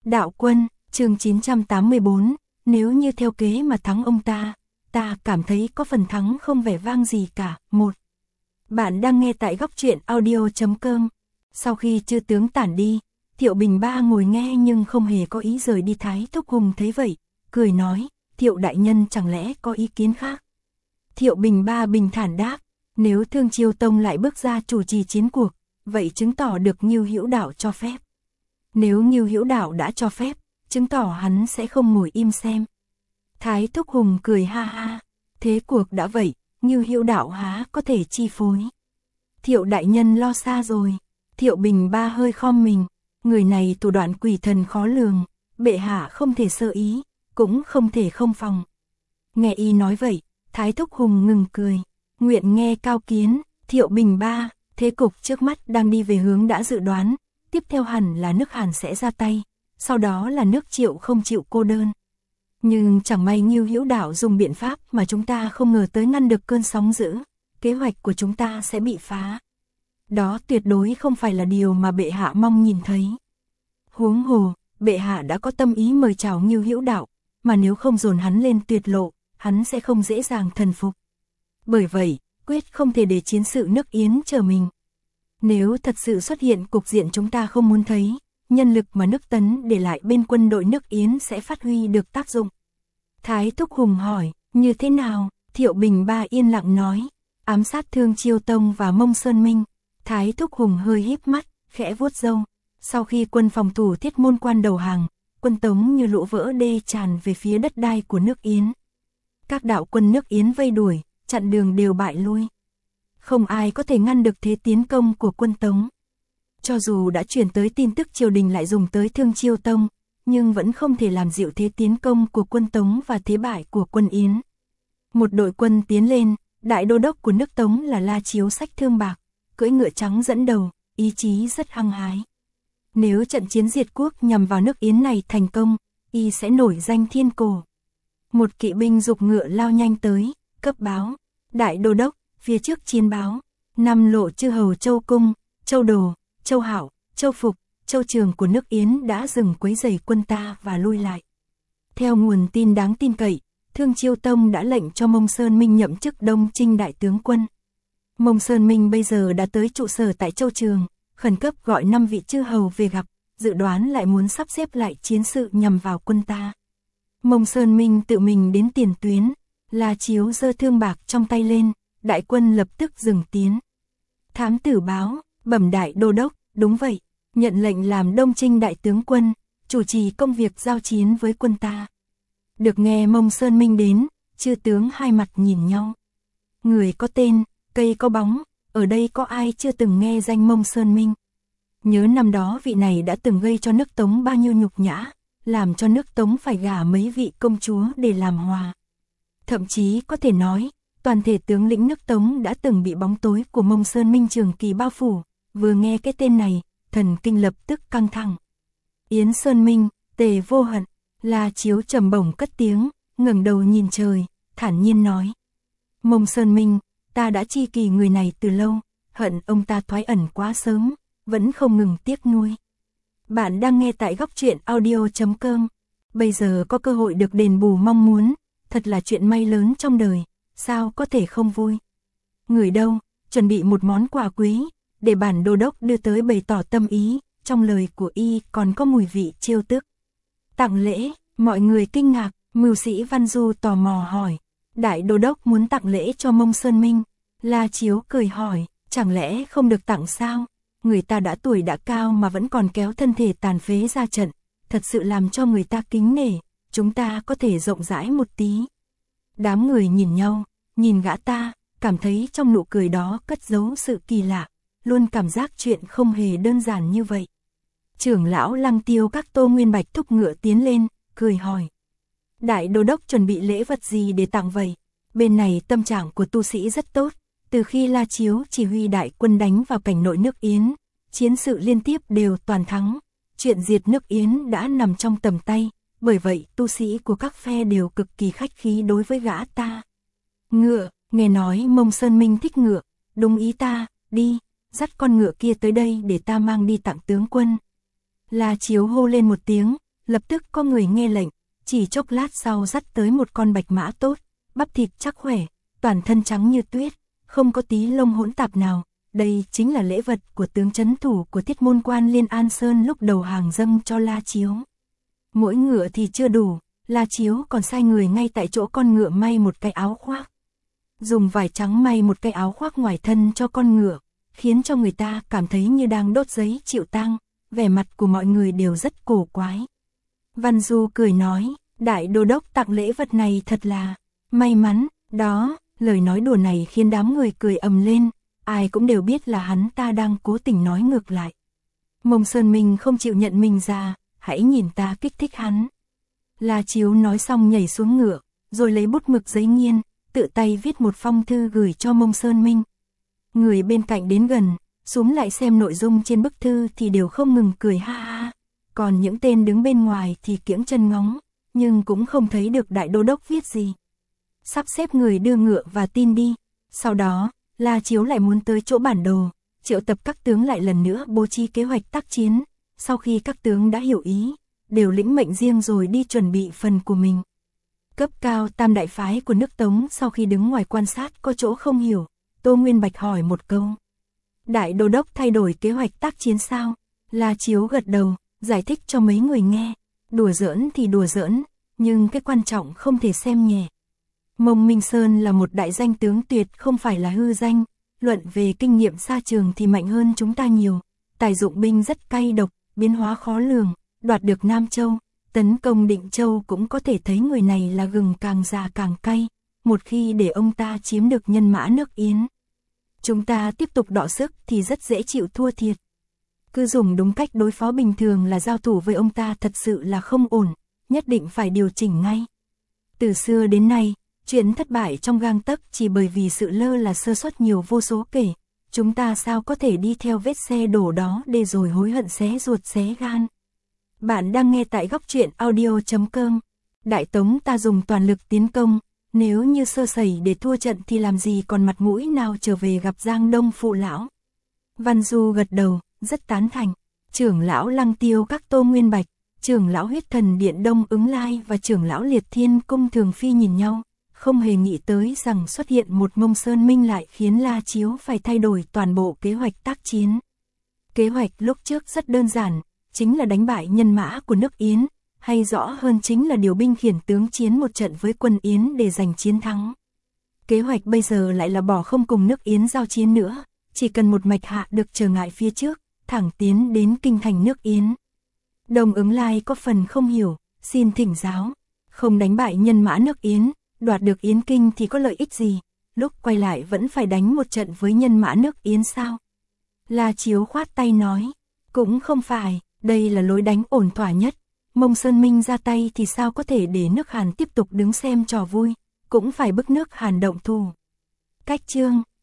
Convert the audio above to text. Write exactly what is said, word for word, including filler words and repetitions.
Đạo quân, chương chín trăm tám mươi tư, nếu như theo kế mà thắng ông ta, ta cảm thấy có phần thắng không vẻ vang gì cả. Một. Bạn đang nghe tại góc truyện audio chấm com. Sau khi chư tướng tản đi, Thiệu Bình Ba ngồi nghe nhưng không hề có ý rời đi. Thái Thúc Hùng thấy vậy, cười nói, Thiệu đại nhân chẳng lẽ có ý kiến khác? Thiệu Bình Ba bình thản đáp, nếu Thương Chiêu Tông lại bước ra chủ trì chiến cuộc, vậy chứng tỏ được Ngưu Hữu Đạo cho phép. Nếu Ngưu Hữu Đạo đã cho phép, chứng tỏ hắn sẽ không ngồi im xem. Thái Thúc Hùng cười ha ha, thế cuộc đã vậy, Ngưu Hữu Đạo há có thể chi phối. Thiệu đại nhân lo xa rồi. Thiệu Bình Ba hơi khom mình, người này thủ đoạn quỷ thần khó lường, bệ hạ không thể sơ ý, cũng không thể không phòng. Nghe y nói vậy, Thái Thúc Hùng ngừng cười, nguyện nghe cao kiến. Thiệu Bình Ba, thế cục trước mắt đang đi về hướng đã dự đoán, tiếp theo hẳn là nước Hàn sẽ ra tay, sau đó là nước Triệu không chịu cô đơn. Nhưng chẳng may Ngưu Hữu Đạo dùng biện pháp mà chúng ta không ngờ tới ngăn được cơn sóng dữ, kế hoạch của chúng ta sẽ bị phá. Đó tuyệt đối không phải là điều mà bệ hạ mong nhìn thấy. Huống hồ, bệ hạ đã có tâm ý mời chào Ngưu Hữu Đạo, mà nếu không dồn hắn lên tuyệt lộ, hắn sẽ không dễ dàng thần phục. Bởi vậy, quyết không thể để chiến sự nước Yến chờ mình. Nếu thật sự xuất hiện cục diện chúng ta không muốn thấy, nhân lực mà nước Tấn để lại bên quân đội nước Yến sẽ phát huy được tác dụng. Thái Thúc Hùng hỏi, như thế nào? Thiệu Bình Ba yên lặng nói, ám sát Thương Chiêu Tông và Mông Sơn Minh. Thái Thúc Hùng hơi híp mắt, khẽ vuốt râu. Sau khi quân phòng thủ Thiết Môn Quan đầu hàng, quân Tống như lũ vỡ đê tràn về phía đất đai của nước Yến. Các đạo quân nước Yến vây đuổi, chặn đường đều bại lui. Không ai có thể ngăn được thế tiến công của quân Tống. Cho dù đã truyền tới tin tức triều đình lại dùng tới Thương Chiêu Tông, nhưng vẫn không thể làm dịu thế tiến công của quân Tống và thế bại của quân Yến. Một đội quân tiến lên, đại đô đốc của nước Tống là La Chiếu xách thương bạc, cưỡi ngựa trắng dẫn đầu, ý chí rất hăng hái. Nếu trận chiến diệt quốc nhằm vào nước Yến này thành công, y sẽ nổi danh thiên cổ. Một kỵ binh giục ngựa lao nhanh tới, cấp báo, đại đô đốc, phía trước chiến báo, năm lộ chư hầu Châu Cung, Châu Đồ, Châu Hảo, Châu Phục, Châu Trường của nước Yến đã dừng quấy rầy quân ta và lui lại. Theo nguồn tin đáng tin cậy, Thương Chiêu Tông đã lệnh cho Mông Sơn Minh nhậm chức Đông Trinh đại tướng quân. Mông Sơn Minh bây giờ đã tới trụ sở tại Châu Trường, khẩn cấp gọi năm vị chư hầu về gặp, dự đoán lại muốn sắp xếp lại chiến sự nhằm vào quân ta. Mông Sơn Minh tự mình đến tiền tuyến, La Chiếu giơ thương bạc trong tay lên, đại quân lập tức dừng tiến. Thám tử báo, bẩm đại đô đốc, đúng vậy, nhận lệnh làm Đông Trinh đại tướng quân, chủ trì công việc giao chiến với quân ta. Được nghe Mông Sơn Minh đến, chư tướng hai mặt nhìn nhau. Người có tên, cây có bóng, ở đây có ai chưa từng nghe danh Mông Sơn Minh? Nhớ năm đó vị này đã từng gây cho nước Tống bao nhiêu nhục nhã, làm cho nước Tống phải gả mấy vị công chúa để làm hòa. Thậm chí có thể nói, toàn thể tướng lĩnh nước Tống đã từng bị bóng tối của Mông Sơn Minh trường kỳ bao phủ, vừa nghe cái tên này, thần kinh lập tức căng thẳng. Yến Sơn Minh, Tề Vô Hận, La Chiếu trầm bổng cất tiếng, ngẩng đầu nhìn trời, thản nhiên nói. Mông Sơn Minh, ta đã chi kỳ người này từ lâu, hận ông ta thoái ẩn quá sớm, vẫn không ngừng tiếc nuối. Bạn đang nghe tại góc truyện audio chấm com. Bây giờ có cơ hội được đền bù mong muốn, thật là chuyện may lớn trong đời, sao có thể không vui. Người đâu, chuẩn bị một món quà quý, để bản đô đốc đưa tới bày tỏ tâm ý, trong lời của y còn có mùi vị trêu tức. Tặng lễ, mọi người kinh ngạc, mưu sĩ Văn Du tò mò hỏi. Đại đô đốc muốn tặng lễ cho Mông Sơn Minh. La Chiếu cười hỏi, chẳng lẽ không được tặng sao? Người ta đã tuổi đã cao mà vẫn còn kéo thân thể tàn phế ra trận, thật sự làm cho người ta kính nể, chúng ta có thể rộng rãi một tí. Đám người nhìn nhau, nhìn gã ta, cảm thấy trong nụ cười đó cất giấu sự kỳ lạ, luôn cảm giác chuyện không hề đơn giản như vậy. Trưởng lão Lăng Tiêu các Tô Nguyên Bạch thúc ngựa tiến lên, cười hỏi. Đại đô đốc chuẩn bị lễ vật gì để tặng vậy? Bên này tâm trạng của tu sĩ rất tốt, từ khi La Chiếu chỉ huy đại quân đánh vào cảnh nội nước Yến, chiến sự liên tiếp đều toàn thắng, chuyện diệt nước Yến đã nằm trong tầm tay, bởi vậy tu sĩ của các phe đều cực kỳ khách khí đối với gã ta. Ngựa, nghe nói Mông Sơn Minh thích ngựa, đúng ý ta, đi, dắt con ngựa kia tới đây để ta mang đi tặng tướng quân. La Chiếu hô lên một tiếng, lập tức có người nghe lệnh, chỉ chốc lát sau dắt tới một con bạch mã tốt, bắp thịt chắc khỏe, toàn thân trắng như tuyết, không có tí lông hỗn tạp nào. Đây chính là lễ vật của tướng trấn thủ của Thiết Môn Quan Liên An Sơn lúc đầu hàng dâng cho La Chiếu. Mỗi ngựa thì chưa đủ, La Chiếu còn sai người ngay tại chỗ con ngựa may một cái áo khoác. Dùng vải trắng may một cái áo khoác ngoài thân cho con ngựa, khiến cho người ta cảm thấy như đang đốt giấy chịu tang, vẻ mặt của mọi người đều rất cổ quái. Văn Du cười nói, đại đô đốc tặng lễ vật này thật là may mắn, đó, lời nói đùa này khiến đám người cười ầm lên, ai cũng đều biết là hắn ta đang cố tình nói ngược lại. Mông Sơn Minh không chịu nhận mình ra, hãy nhìn ta kích thích hắn. La Chiếu nói xong nhảy xuống ngựa, rồi lấy bút mực giấy nghiên, tự tay viết một phong thư gửi cho Mông Sơn Minh. Người bên cạnh đến gần, xúm lại xem nội dung trên bức thư thì đều không ngừng cười ha ha. Còn những tên đứng bên ngoài thì kiễng chân ngóng, nhưng cũng không thấy được đại đô đốc viết gì. Sắp xếp người đưa ngựa và tin đi. Sau đó, La Chiếu lại muốn tới chỗ bản đồ, triệu tập các tướng lại lần nữa bố trí kế hoạch tác chiến. Sau khi các tướng đã hiểu ý, đều lĩnh mệnh riêng rồi đi chuẩn bị phần của mình. Cấp cao tam đại phái của nước Tống sau khi đứng ngoài quan sát có chỗ không hiểu, Tô Nguyên Bạch hỏi một câu. Đại đô đốc thay đổi kế hoạch tác chiến sao? La Chiếu gật đầu, giải thích cho mấy người nghe. Đùa giỡn thì đùa giỡn, nhưng cái quan trọng không thể xem nhẹ. Mông Minh Sơn là một đại danh tướng tuyệt không phải là hư danh, luận về kinh nghiệm xa trường thì mạnh hơn chúng ta nhiều. Tài dụng binh rất cay độc, biến hóa khó lường, đoạt được Nam Châu, tấn công Định Châu cũng có thể thấy người này là gừng càng già càng cay, một khi để ông ta chiếm được nhân mã nước Yến. Chúng ta tiếp tục đọ sức thì rất dễ chịu thua thiệt. Cứ dùng đúng cách đối phó bình thường là giao thủ với ông ta thật sự là không ổn, nhất định phải điều chỉnh ngay. Từ xưa đến nay, chuyện thất bại trong gang tấc chỉ bởi vì sự lơ là sơ suất nhiều vô số kể. Chúng ta sao có thể đi theo vết xe đổ đó để rồi hối hận xé ruột xé gan. Bạn đang nghe tại góc truyện audio chấm com. Đại Tống ta dùng toàn lực tiến công, nếu như sơ sẩy để thua trận thì làm gì còn mặt mũi nào trở về gặp Giang Đông phụ lão. Văn Du gật đầu, rất tán thành. Trưởng lão Lăng Tiêu các Tô Nguyên Bạch, trưởng lão Huyết Thần Điện Đông Ứng Lai và trưởng lão Liệt Thiên Cung Thường Phi nhìn nhau, không hề nghĩ tới rằng xuất hiện một Mông Sơn Minh lại khiến La Chiếu phải thay đổi toàn bộ kế hoạch tác chiến. Kế hoạch lúc trước rất đơn giản, chính là đánh bại nhân mã của nước Yến, hay rõ hơn chính là điều binh khiển tướng chiến một trận với quân Yến để giành chiến thắng. Kế hoạch bây giờ lại là bỏ không cùng nước Yến giao chiến nữa, chỉ cần một mạch hạ được trở ngại phía trước, thẳng tiến đến kinh thành nước Yến. Đông Ứng Lai có phần không hiểu, xin thỉnh giáo, không đánh bại nhân mã nước Yến, đoạt được Yến Kinh thì có lợi ích gì, lúc quay lại vẫn phải đánh một trận với nhân mã nước Yến sao? La Chiếu khoát tay nói, cũng không phải, đây là lối đánh ổn thỏa nhất. Mông Sơn Minh ra tay thì sao có thể để nước Hàn tiếp tục đứng xem trò vui, cũng phải bức nước Hàn động thủ. Cách chương,